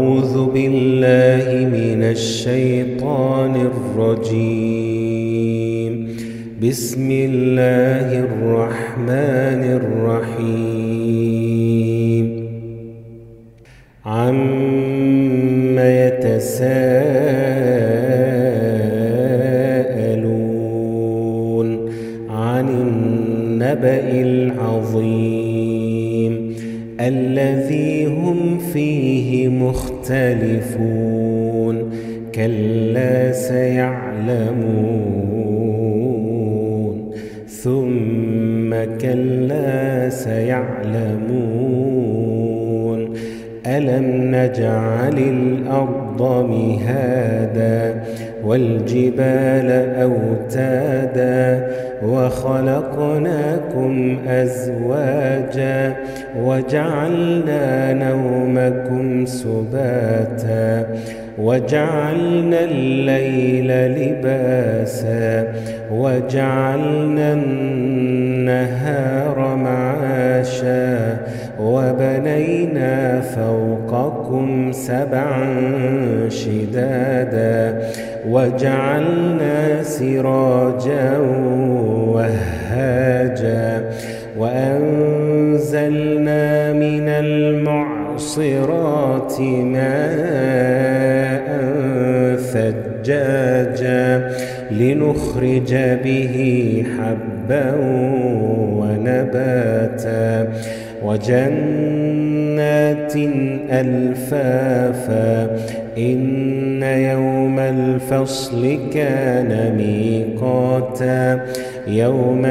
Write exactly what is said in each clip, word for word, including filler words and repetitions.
أعوذ بالله من الشيطان الرجيم. بسم الله الرحمن الرحيم. عَمَّ يتساءلون عن النبأ العظيم الذي هم فيه مختلفون كلا سيعلمون ثم كلا سيعلمون ألم نجعل الأرض مهادا والجبال أوتادا وخلقناكم أزواجا وجعلنا نومكم سباتا وجعلنا الليل لباسا وجعلنا النهار معاشا وبنينا فوقكم سبعا شدادا وجعلنا سراجا وهاجا وأنزلنا من المعصرات ماء ثجاجا لنخرج به حبا ونباتا وجنات ألفافا إن يوم الفصل كان ميقاتا يوم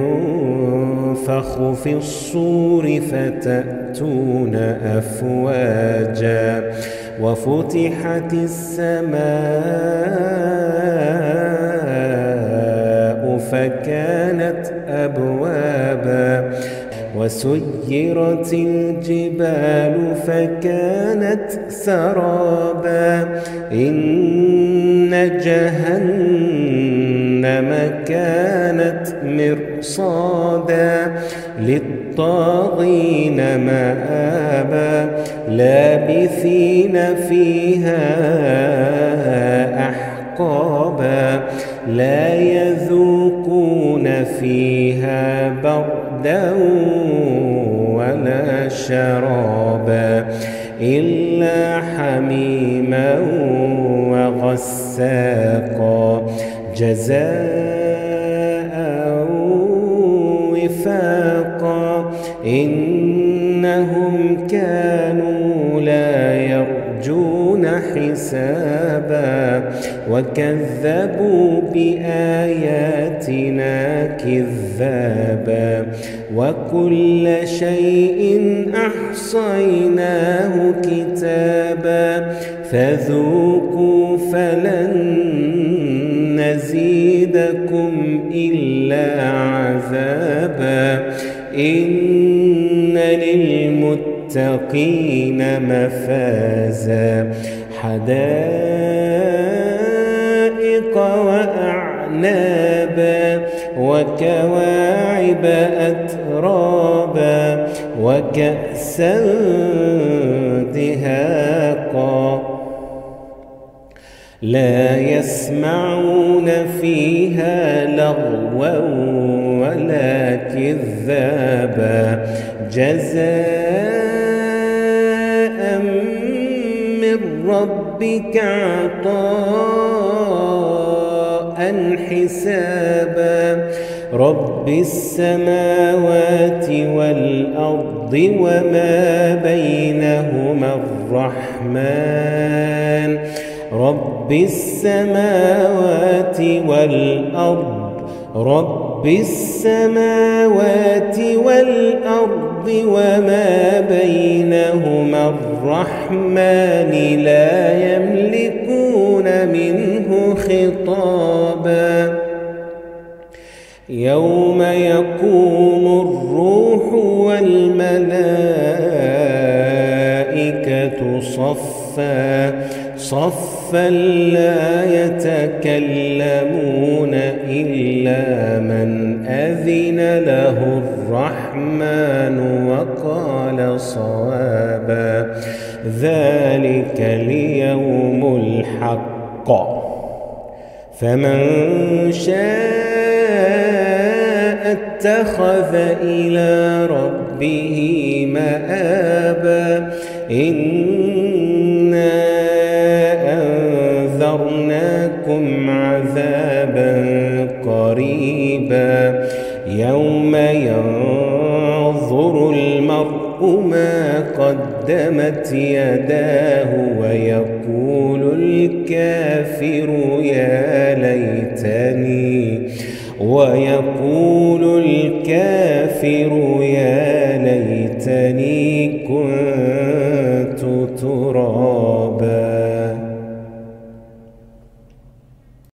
ينفخ في الصور فتأتون أفواجا وفتحت السماء فكانت أبوابا وسيرت الجبال فكانت سرابا إن جهنم كانت مرصادا للطاغين مآبا لابثين فيها أحقابا لا يذوقون فيها بردا ولا شرابا إلا حميما وغساقا جزاء وفاقا إنهم كانوا لا يرجون حسابا وكذبوا بآياتنا كذابا وكل شيء أحصيناه كتابا فذوقوا فلن نزيدكم إلا عذابا إن للمتقين مفازا حدائق وأعنابا وكواعب أترابا وكأسا دهاقا لا يسمعون فيها لغوا ولا كذابا جزاء من ربك عطاء حسابا رب السماوات والأرض وما بينهما الرحمن رب السماوات والأرض رب السماوات والأرض وما بينهما الرحمن لا يملكون منه خطابا يوم يقوم الروح والملائكة صفا صفا لا يتكلمون إلا من أذن له الرحمن الرحمن وقال صوابا. ذلك اليوم الحق، فمن شاء اتخذ إلى ربه مآبا. إنا أنذرناكم عذابا قريبا يوم ينظر المرء ما قدمت يداه ويقول الكافر يا ليتني ويقول الكافر يا ليتني كنت ترابا.